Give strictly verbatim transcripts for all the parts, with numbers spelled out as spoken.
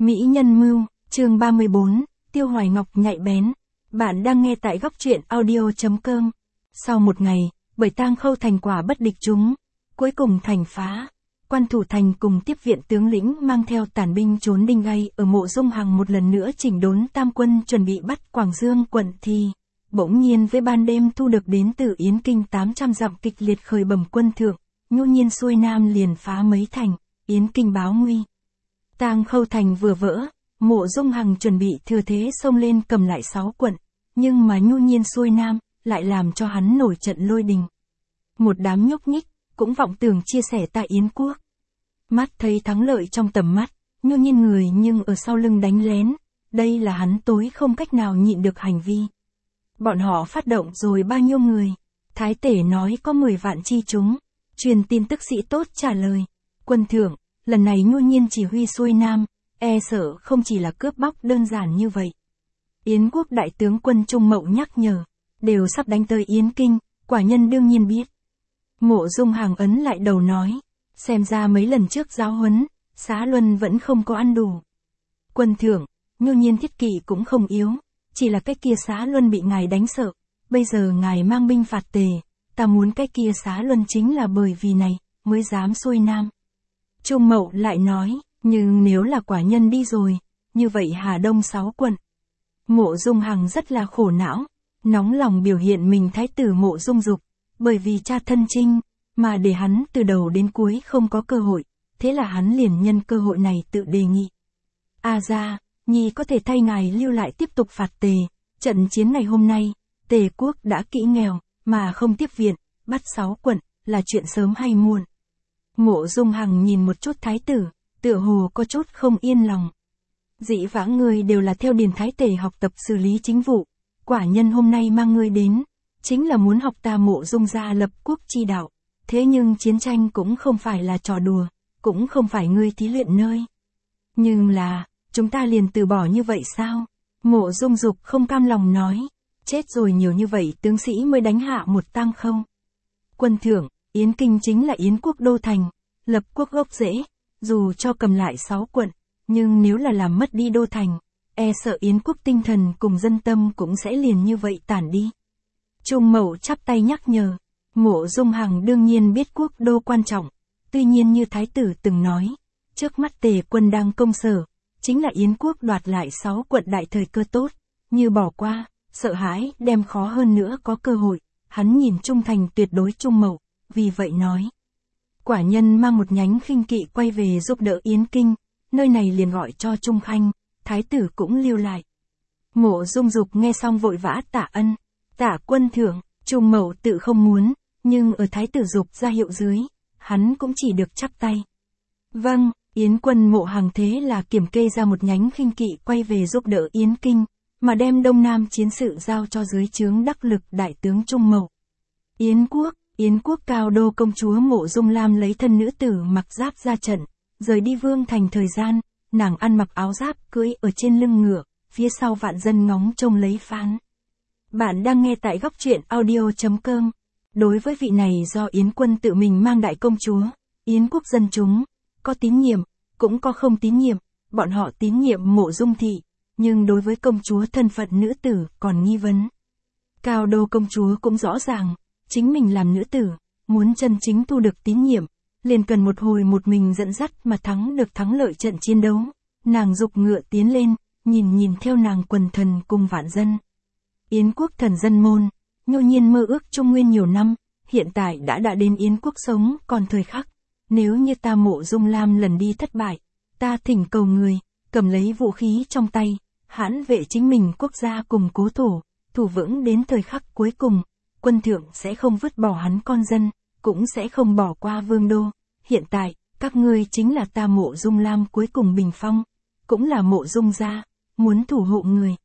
Mỹ nhân mưu, chương ba mươi bốn, Tiêu Hoài Ngọc nhạy bén. Bạn đang nghe tại góc truyện audio.com. Sau một ngày, bởi tang khâu thành quả bất địch chúng, cuối cùng thành phá. Quan thủ thành cùng tiếp viện tướng lĩnh mang theo tàn binh trốn đinh gay ở Mộ Dung Hằng một lần nữa chỉnh đốn tam quân chuẩn bị bắt Quảng Dương quận thì, bỗng nhiên với ban đêm thu được đến từ Yến Kinh tám trăm dặm kịch liệt khởi bẩm quân thượng, nhu nhiên xuôi nam liền phá mấy thành, Yến Kinh báo nguy. Tang khâu thành vừa vỡ, Mộ Dung Hằng chuẩn bị thừa thế xông lên cầm lại sáu quận, nhưng mà nhu nhiên xuôi nam, lại làm cho hắn nổi trận lôi đình. Một đám nhúc nhích, cũng vọng tưởng chia sẻ tại Yến quốc. Mắt thấy thắng lợi trong tầm mắt, nhu nhiên người nhưng ở sau lưng đánh lén, đây là hắn tối không cách nào nhịn được hành vi. Bọn họ phát động rồi bao nhiêu người, Thái Tể nói có mười vạn chi chúng, truyền tin tức sĩ tốt trả lời, quân thượng, lần này nhu nhiên chỉ huy xuôi nam, e sợ không chỉ là cướp bóc đơn giản như vậy. Yến quốc đại tướng quân Trung Mậu nhắc nhở, đều sắp đánh tới Yến Kinh, quả nhân đương nhiên biết. Mộ Dung Hằng ấn lại đầu nói, xem ra mấy lần trước giáo huấn, Xá Luân vẫn không có ăn đủ. Quân thượng, nhu nhiên thiết kỵ cũng không yếu, chỉ là cái kia Xá Luân bị ngài đánh sợ, bây giờ ngài mang binh phạt Tề, ta muốn cái kia Xá Luân chính là bởi vì này, mới dám xuôi nam. Trung Mậu lại nói, nhưng nếu là quả nhân đi rồi, như vậy Hà Đông sáu quận. Mộ Dung Hằng rất là khổ não, nóng lòng biểu hiện mình thái tử Mộ Dung Dục, bởi vì cha thân chinh, mà để hắn từ đầu đến cuối không có cơ hội, thế là hắn liền nhân cơ hội này tự đề nghị. A gia, nhi có thể thay ngài lưu lại tiếp tục phạt Tề, trận chiến ngày hôm nay, Tề quốc đã kỹ nghèo, mà không tiếp viện, bắt sáu quận, là chuyện sớm hay muộn. Mộ Dung Hằng nhìn một chút thái tử, tựa hồ có chút không yên lòng. Dĩ vãng người đều là theo Điền Thái Tể học tập xử lý chính vụ, quả nhân hôm nay mang ngươi đến, chính là muốn học ta Mộ Dung gia lập quốc chi đạo, thế nhưng chiến tranh cũng không phải là trò đùa, cũng không phải ngươi thí luyện nơi. Nhưng là, chúng ta liền từ bỏ như vậy sao? Mộ Dung Dục không cam lòng nói, chết rồi nhiều như vậy tướng sĩ mới đánh hạ một tang khâu. Quân thượng, Yến Kinh chính là Yến quốc đô thành, lập quốc gốc rễ, dù cho cầm lại sáu quận, nhưng nếu là làm mất đi đô thành, e sợ Yến quốc tinh thần cùng dân tâm cũng sẽ liền như vậy tản đi. Trung Mậu chắp tay nhắc nhở, Mộ Dung Hằng đương nhiên biết quốc đô quan trọng, tuy nhiên như thái tử từng nói, trước mắt Tề quân đang công sở, chính là Yến quốc đoạt lại sáu quận đại thời cơ tốt, như bỏ qua, sợ hãi đem khó hơn nữa có cơ hội, hắn nhìn trung thành tuyệt đối Trung Mậu, vì vậy nói. Quả nhân mang một nhánh khinh kỵ quay về giúp đỡ Yến Kinh, nơi này liền gọi cho Trung Khanh, thái tử cũng lưu lại. Mộ Dung Dục nghe xong vội vã tạ ân, tạ quân thượng, Trung Mậu tự không muốn, nhưng ở thái tử Dục ra hiệu dưới, hắn cũng chỉ được chắp tay. Vâng, Yến quân Mộ Hằng thế là kiểm kê ra một nhánh khinh kỵ quay về giúp đỡ Yến Kinh, mà đem Đông Nam chiến sự giao cho dưới trướng đắc lực đại tướng Trung Mậu. Yến quốc, Yến quốc cao đô công chúa Mộ Dung Lam lấy thân nữ tử mặc giáp ra trận, rời đi vương thành thời gian, nàng ăn mặc áo giáp cưỡi ở trên lưng ngựa, phía sau vạn dân ngóng trông lấy phán. Bạn đang nghe tại góc truyện audio.com. Đối với vị này do Yến quân tự mình mang đại công chúa, Yến quốc dân chúng, có tín nhiệm, cũng có không tín nhiệm, bọn họ tín nhiệm Mộ Dung thị, nhưng đối với công chúa thân phận nữ tử còn nghi vấn. Cao đô công chúa cũng rõ ràng, chính mình làm nữ tử, muốn chân chính thu được tín nhiệm, liền cần một hồi một mình dẫn dắt mà thắng được thắng lợi trận chiến đấu. Nàng dục ngựa tiến lên, nhìn nhìn theo nàng quần thần cùng vạn dân. Yến quốc thần dân môn, nhu nhiên mơ ước trung nguyên nhiều năm, hiện tại đã đã đến Yến quốc sống còn thời khắc. Nếu như ta Mộ Dung Lam lần đi thất bại, ta thỉnh cầu người, cầm lấy vũ khí trong tay, hãn vệ chính mình quốc gia cùng cố thổ, thủ vững đến thời khắc cuối cùng, quân thượng sẽ không vứt bỏ hắn con dân, cũng sẽ không bỏ qua vương đô. Hiện tại, các ngươi chính là ta Mộ Dung Lam cuối cùng bình phong, cũng là Mộ Dung gia, muốn thủ hộ người.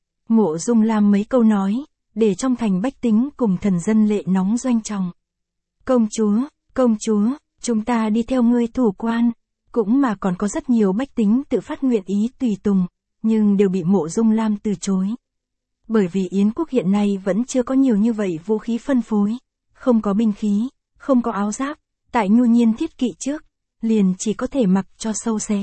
Mộ Dung Lam mấy câu nói, để trong thành bách tính cùng thần dân lệ nóng doanh tròng. Công chúa, công chúa, chúng ta đi theo ngươi thủ quan, cũng mà còn có rất nhiều bách tính tự phát nguyện ý tùy tùng, nhưng đều bị Mộ Dung Lam từ chối. Bởi vì Yến quốc hiện nay vẫn chưa có nhiều như vậy vũ khí phân phối, không có binh khí, không có áo giáp, tại nhu nhiên thiết kỵ trước, liền chỉ có thể mặc cho sâu xé,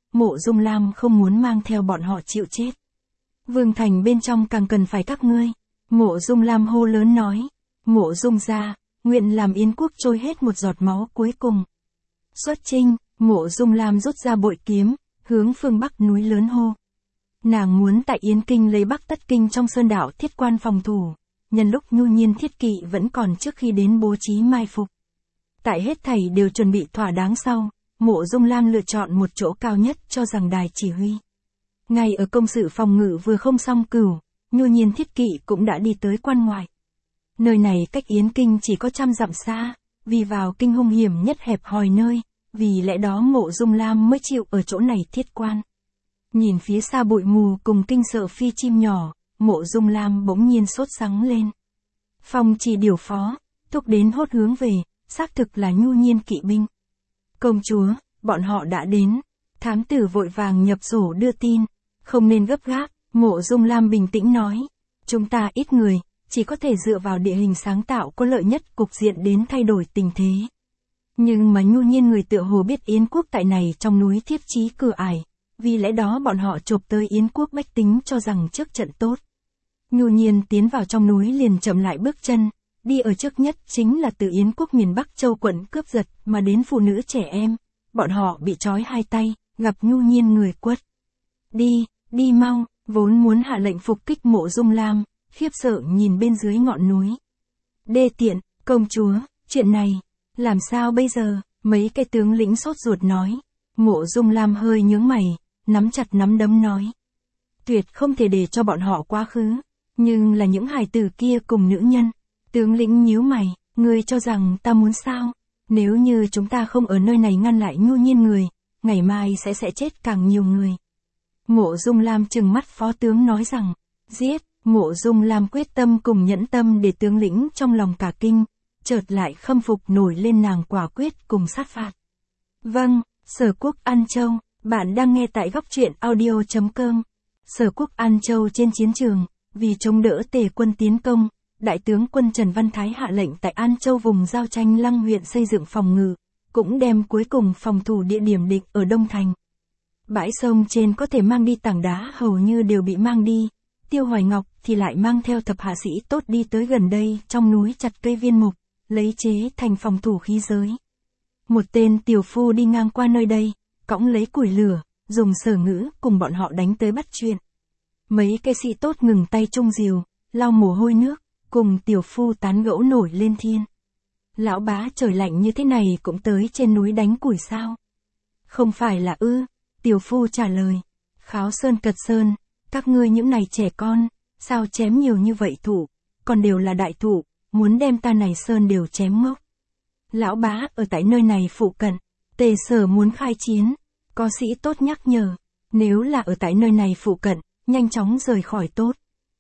Mộ Dung Lam không muốn mang theo bọn họ chịu chết. Vương thành bên trong càng cần phải các ngươi. Mộ Dung Lam hô lớn nói. Mộ Dung gia, nguyện làm Yến quốc trôi hết một giọt máu cuối cùng. Xuất chinh, Mộ Dung Lam rút ra bội kiếm, hướng phương bắc núi lớn hô. Nàng muốn tại Yến Kinh lấy Bắc Tất Kinh trong sơn đạo thiết quan phòng thủ, nhân lúc Nhu Nhiên thiết kỵ vẫn còn trước khi đến bố trí mai phục. Tại hết thảy đều chuẩn bị thỏa đáng sau, Mộ Dung Lam lựa chọn một chỗ cao nhất cho rằng đài chỉ huy. Ngay ở công sự phòng ngự vừa không xong cửu, Nhu Nhiên thiết kỵ cũng đã đi tới quan ngoại. Nơi này cách Yến Kinh chỉ có trăm dặm xa, vì vào kinh hung hiểm nhất hẹp hòi nơi, vì lẽ đó Mộ Dung Lam mới chịu ở chỗ này thiết quan. Nhìn phía xa bụi mù cùng kinh sợ phi chim nhỏ, Mộ Dung Lam bỗng nhiên sốt sắng lên. Phong chỉ điều phó, thúc đến hốt hướng về, xác thực là Nhu Nhiên kỵ binh. Công chúa, bọn họ đã đến. Thám tử vội vàng nhập sổ đưa tin. Không nên gấp gáp, Mộ Dung Lam bình tĩnh nói. Chúng ta ít người, chỉ có thể dựa vào địa hình sáng tạo có lợi nhất cục diện đến thay đổi tình thế. Nhưng mà Nhu Nhiên người tựa hồ biết Yến quốc tại này trong núi thiết trí cửa ải, vì lẽ đó bọn họ chộp tới Yến quốc bách tính cho rằng trước trận tốt. Nhu Nhiên tiến vào trong núi liền chậm lại bước chân, đi ở trước nhất chính là từ Yến quốc miền Bắc Châu quận cướp giật mà đến phụ nữ trẻ em, bọn họ bị trói hai tay, gặp Nhu Nhiên người quất. Đi, đi mau, vốn muốn hạ lệnh phục kích Mộ Dung Lam, khiếp sợ nhìn bên dưới ngọn núi. Đê tiện, công chúa, chuyện này, làm sao bây giờ, mấy cái tướng lĩnh sốt ruột nói. Mộ Dung Lam hơi nhướng mày, nắm chặt nắm đấm nói. Tuyệt không thể để cho bọn họ quá khứ, nhưng là những hài tử kia cùng nữ nhân. Tướng lĩnh nhíu mày, ngươi cho rằng ta muốn sao? Nếu như chúng ta không ở nơi này ngăn lại Nhu Nhiên người, ngày mai sẽ sẽ chết càng nhiều người. Mộ Dung Lam trừng mắt phó tướng nói rằng, giết. Mộ Dung Lam quyết tâm cùng nhẫn tâm để tướng lĩnh trong lòng cả kinh, chợt lại khâm phục nổi lên nàng quả quyết cùng sát phạt. Vâng, Sở Quốc An Châu, bạn đang nghe tại góc truyện audio chấm com. Sở Quốc An Châu trên chiến trường, vì chống đỡ Tề quân tiến công, Đại tướng quân Trần Văn Thái hạ lệnh tại An Châu vùng giao tranh Lăng huyện xây dựng phòng ngự, cũng đem cuối cùng phòng thủ địa điểm định ở Đông Thành. Bãi sông trên có thể mang đi tảng đá hầu như đều bị mang đi. Tiêu Hoài Ngọc thì lại mang theo thập hạ sĩ tốt đi tới gần đây trong núi chặt cây viên mục, lấy chế thành phòng thủ khí giới. Một tên tiểu phu đi ngang qua nơi đây, cõng lấy củi lửa, dùng sở ngữ cùng bọn họ đánh tới bắt chuyện. Mấy cây sĩ tốt ngừng tay chung diều, lau mồ hôi nước, cùng tiểu phu tán gẫu nổi lên thiên. Lão bá trời lạnh như thế này cũng tới trên núi đánh củi sao? Không phải là ư, tiểu phu trả lời. Kháo sơn cật sơn, các ngươi những này trẻ con, sao chém nhiều như vậy thủ, còn đều là đại thủ, muốn đem ta này sơn đều chém ngốc. Lão bá ở tại nơi này phụ cận, Tề Sở muốn khai chiến, có sĩ tốt nhắc nhở, nếu là ở tại nơi này phụ cận, nhanh chóng rời khỏi tốt.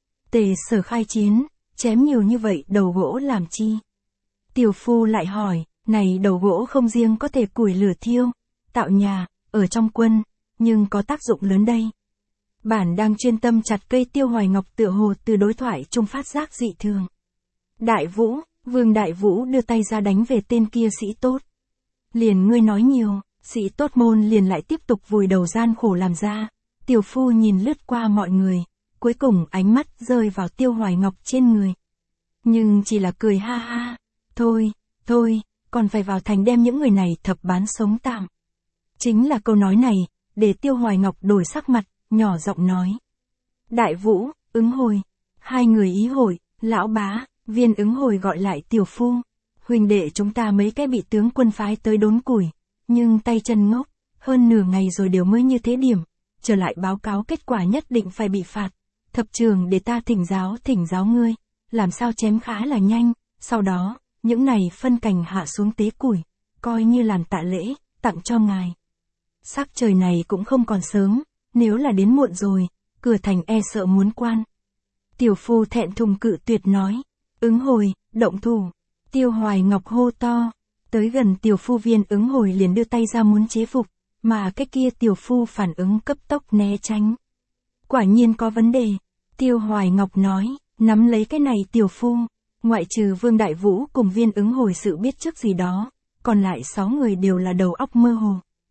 Tề Sở khai chiến, chém nhiều như vậy đầu gỗ làm chi? Tiểu phu lại hỏi, này đầu gỗ không riêng có thể củi lửa thiêu, tạo nhà, ở trong quân, nhưng có tác dụng lớn đây. Bản đang chuyên tâm chặt cây Tiêu Hoài Ngọc tựa hồ từ đối thoại trung phát giác dị thường. Đại Vũ, Vương Đại Vũ đưa tay ra đánh về tên kia sĩ tốt. Liền ngươi nói nhiều, sĩ tốt môn liền lại tiếp tục vùi đầu gian khổ làm ra. Tiểu phu nhìn lướt qua mọi người, cuối cùng ánh mắt rơi vào Tiêu Hoài Ngọc trên người. Nhưng chỉ là cười ha ha, thôi, thôi, còn phải vào thành đem những người này thập bán sống tạm. Chính là câu nói này, để Tiêu Hoài Ngọc đổi sắc mặt, nhỏ giọng nói. Đại Vũ, Ứng Hồi, hai người ý hội, lão bá, Viên Ứng Hồi gọi lại tiểu phu. Huynh đệ chúng ta mấy cái bị tướng quân phái tới đốn củi, nhưng tay chân ngốc, hơn nửa ngày rồi đều mới như thế điểm, trở lại báo cáo kết quả nhất định phải bị phạt. Thập trường để ta thỉnh giáo thỉnh giáo ngươi, làm sao chém khá là nhanh, sau đó, những này phân cành hạ xuống tế củi, coi như làm tạ lễ, tặng cho ngài. Sắc trời này cũng không còn sớm, nếu là đến muộn rồi, cửa thành e sợ muốn quan. Tiểu phu thẹn thùng cự tuyệt nói, Ứng Hồi, động thủ. Tiêu Hoài Ngọc hô to, tới gần tiểu phu Viên Ứng Hồi liền đưa tay ra muốn chế phục, mà cái kia tiểu phu phản ứng cấp tốc né tránh. Quả nhiên có vấn đề, Tiêu Hoài Ngọc nói, nắm lấy cái này tiểu phu, ngoại trừ Vương Đại Vũ cùng Viên Ứng Hồi sự biết trước gì đó, còn lại sáu người đều là đầu óc mơ hồ.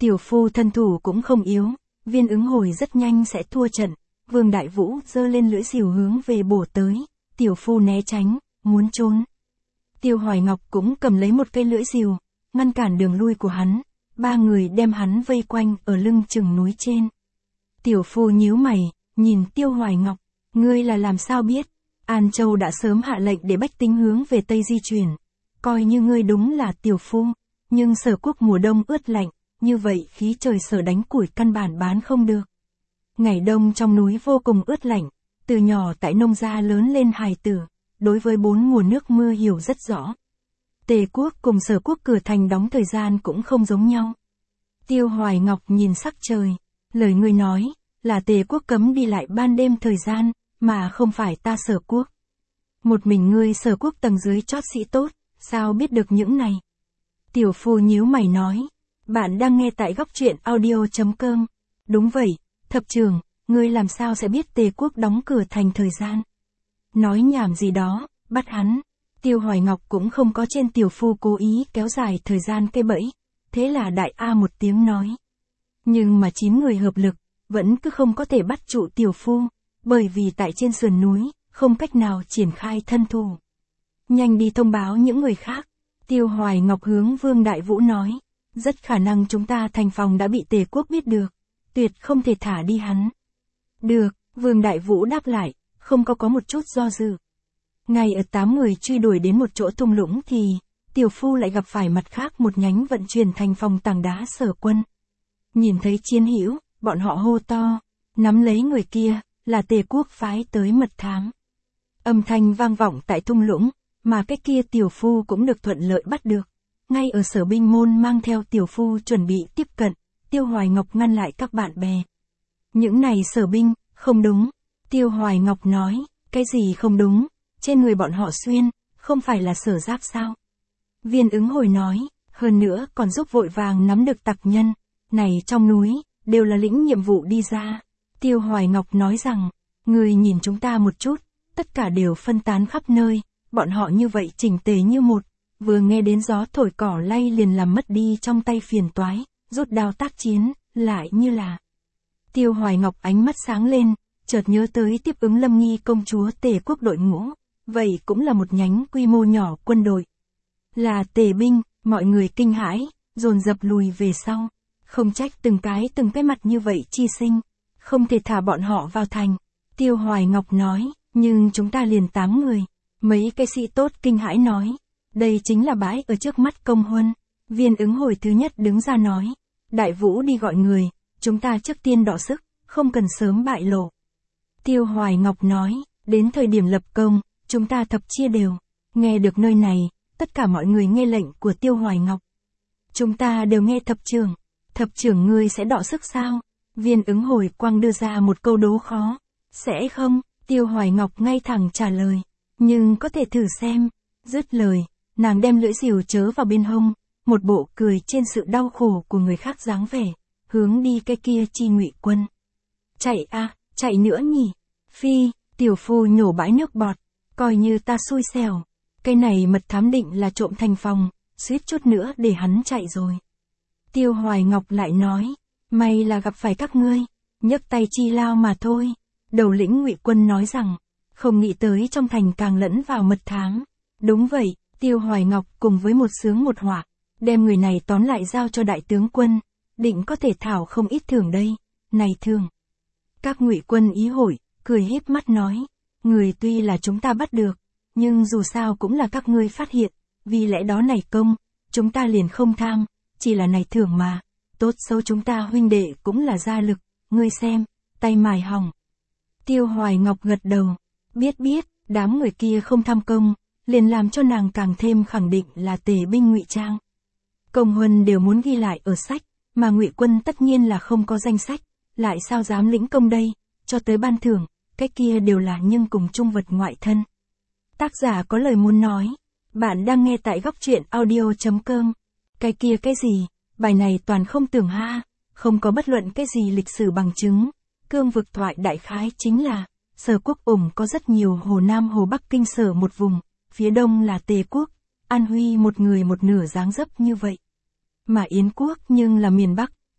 Tiểu phu thân thủ cũng không yếu, Viên Ứng Hồi rất nhanh sẽ thua trận, Vương Đại Vũ giơ lên lưỡi rìu hướng về bổ tới, tiểu phu né tránh, muốn trốn. Tiêu Hoài Ngọc cũng cầm lấy một cây lưỡi rìu, ngăn cản đường lui của hắn, ba người đem hắn vây quanh ở lưng chừng núi trên. Tiểu phu nhíu mày, nhìn Tiêu Hoài Ngọc, ngươi là làm sao biết? An Châu đã sớm hạ lệnh để bách tính hướng về Tây di chuyển, coi như ngươi đúng là tiểu phu, nhưng Sở Quốc mùa đông ướt lạnh, như vậy khí trời Sở đánh củi căn bản bán không được. Ngày đông trong núi vô cùng ướt lạnh, từ nhỏ tại nông gia lớn lên hài tử, đối với bốn mùa nước mưa hiểu rất rõ. Tề quốc cùng Sở Quốc cửa thành đóng thời gian cũng không giống nhau. Tiêu Hoài Ngọc nhìn sắc trời, lời ngươi nói, là Tề quốc cấm đi lại ban đêm thời gian, mà không phải ta Sở Quốc. Một mình ngươi Sở Quốc tầng dưới chót sĩ tốt, sao biết được những này? Tiểu phu nhíu mày nói, bạn đang nghe tại góc truyện audio chấm com. Đúng vậy, thập trưởng, ngươi làm sao sẽ biết Tề quốc đóng cửa thành thời gian? Nói nhảm gì đó, bắt hắn. Tiêu Hoài Ngọc cũng không có trên tiểu phu cố ý kéo dài thời gian cây bẫy, thế là đại A một tiếng nói. Nhưng mà chín người hợp lực, vẫn cứ không có thể bắt trụ tiểu phu, bởi vì tại trên sườn núi, không cách nào triển khai thân thủ. Nhanh đi thông báo những người khác. Tiêu Hoài Ngọc hướng Vương Đại Vũ nói, rất khả năng chúng ta thành phòng đã bị Tề quốc biết được, tuyệt không thể thả đi hắn. Được, Vương Đại Vũ đáp lại, không có có một chút do dự. Ngay ở tám người truy đuổi đến một chỗ thung lũng thì, tiểu phu lại gặp phải mặt khác một nhánh vận chuyển thành phòng tảng đá Sở quân. Nhìn thấy chiến hữu, bọn họ hô to, nắm lấy người kia, là Tề quốc phái tới mật thám. Âm thanh vang vọng tại thung lũng, mà cái kia tiểu phu cũng được thuận lợi bắt được. Ngay ở Sở binh môn mang theo tiểu phu chuẩn bị tiếp cận, Tiêu Hoài Ngọc ngăn lại các bạn bè. Những này Sở binh, không đúng. Tiêu Hoài Ngọc nói, cái gì không đúng, trên người bọn họ xuyên, không phải là Sở giáp sao? Viên Ứng Hồi nói, hơn nữa còn giúp vội vàng nắm được tặc nhân, này trong núi, đều là lĩnh nhiệm vụ đi ra. Tiêu Hoài Ngọc nói rằng, người nhìn chúng ta một chút, tất cả đều phân tán khắp nơi, bọn họ như vậy chỉnh tề như một, vừa nghe đến gió thổi cỏ lay liền làm mất đi trong tay phiền toái, rút đao tác chiến, lại như là. Tiêu Hoài Ngọc ánh mắt sáng lên, chợt nhớ tới tiếp ứng Lâm Nghi công chúa Tề quốc đội ngũ, vậy cũng là một nhánh quy mô nhỏ quân đội. Là Tề binh, mọi người kinh hãi, dồn dập lùi về sau, không trách từng cái từng cái mặt như vậy chi sinh, không thể thả bọn họ vào thành. Tiêu Hoài Ngọc nói, nhưng chúng ta liền tám người, mấy cái sĩ tốt kinh hãi nói, đây chính là bãi ở trước mắt công huân. Viên Ứng Hồi thứ nhất đứng ra nói, Đại Vũ đi gọi người, chúng ta trước tiên đọ sức, không cần sớm bại lộ. Tiêu Hoài Ngọc nói, đến thời điểm lập công, chúng ta thập chia đều. Nghe được nơi này, tất cả mọi người nghe lệnh của Tiêu Hoài Ngọc. Chúng ta đều nghe thập trưởng, thập trưởng ngươi sẽ đọ sức sao? Viên Ứng Hồi quang đưa ra một câu đố khó. Sẽ không, Tiêu Hoài Ngọc ngay thẳng trả lời, nhưng có thể thử xem. Dứt lời, nàng đem lưỡi rìu chớ vào bên hông, một bộ cười trên sự đau khổ của người khác dáng vẻ, hướng đi cái kia chi Ngụy quân. Chạy a, à, chạy nữa nhỉ? Phi, tiểu phu nhổ bãi nước bọt, coi như ta xui xẻo. Cái này mật thám định là trộm thành phòng, suýt chút nữa để hắn chạy rồi. Tiêu Hoài Ngọc lại nói, may là gặp phải các ngươi, nhấc tay chi lao mà thôi. Đầu lĩnh Ngụy quân nói rằng, không nghĩ tới trong thành càng lẫn vào mật thám. Đúng vậy, Tiêu Hoài Ngọc cùng với một sướng một họa, đem người này tóm lại giao cho đại tướng quân, định có thể thảo không ít thưởng đây. Này thường, các Ngụy quân ý hội, cười híp mắt nói, người tuy là chúng ta bắt được, nhưng dù sao cũng là các ngươi phát hiện, vì lẽ đó này công, chúng ta liền không tham, chỉ là này thưởng mà, tốt xấu chúng ta huynh đệ cũng là gia lực, ngươi xem, tay mài hỏng. Tiêu Hoài Ngọc gật đầu, biết biết, đám người kia không tham công, liền làm cho nàng càng thêm khẳng định là Tề binh ngụy trang. Công huân đều muốn ghi lại ở sách, mà Ngụy quân tất nhiên là không có danh sách, lại sao dám lĩnh công đây, cho tới ban thưởng, cái kia đều là nhưng cùng chung vật ngoại thân. Tác giả có lời muốn nói, bạn đang nghe tại góc truyện audio chấm com. Cái kia cái gì, bài này toàn không tưởng ha, không có bất luận cái gì lịch sử bằng chứng. Cương vực thoại đại khái chính là, Sở quốc ủng có rất nhiều Hồ Nam Hồ Bắc Kinh Sở một vùng, phía đông là Tề quốc, An Huy một người một nửa dáng dấp như vậy. Mà Yến quốc nhưng là miền Bắc,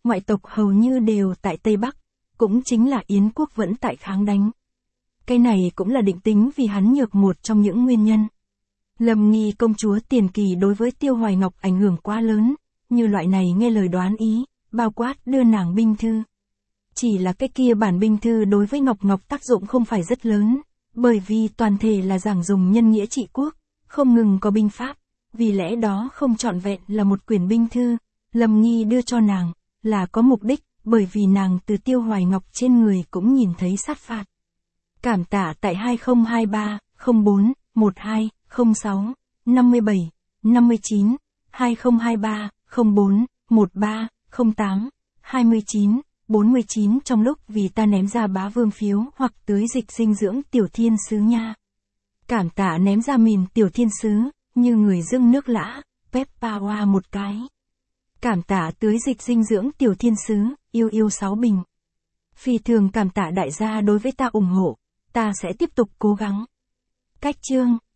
ngoại tộc hầu như đều tại Tây Bắc, cũng chính là Yến quốc vẫn tại kháng đánh. Cái này cũng là định tính vì hắn nhược một trong những nguyên nhân. Lâm Nghi công chúa tiền kỳ đối với Tiêu Hoài Ngọc ảnh hưởng quá lớn, như loại này nghe lời đoán ý, bao quát đưa nàng binh thư. Chỉ là cái kia bản binh thư đối với Ngọc Ngọc tác dụng không phải rất lớn, bởi vì toàn thể là giảng dùng nhân nghĩa trị quốc, không ngừng có binh pháp, vì lẽ đó không trọn vẹn là một quyển binh thư, Lâm Nghi đưa cho nàng, là có mục đích, bởi vì nàng từ Tiêu Hoài Ngọc trên người cũng nhìn thấy sát phạt. Cảm tạ tại hai không hai ba, không bốn, một hai, không sáu, năm bảy, năm chín, hai không hai ba, không bốn, một ba, không tám, hai chín, bốn chín trong lúc vì ta ném ra bá vương phiếu hoặc tưới dịch dinh dưỡng tiểu thiên sứ nha. Cảm tạ ném ra mìn tiểu thiên sứ, như người dưng nước lã, Peppa Hoa một cái. Cảm tạ tưới dịch dinh dưỡng tiểu thiên sứ, yêu yêu sáu bình. Phi thường cảm tạ đại gia đối với ta ủng hộ, ta sẽ tiếp tục cố gắng. Cách chương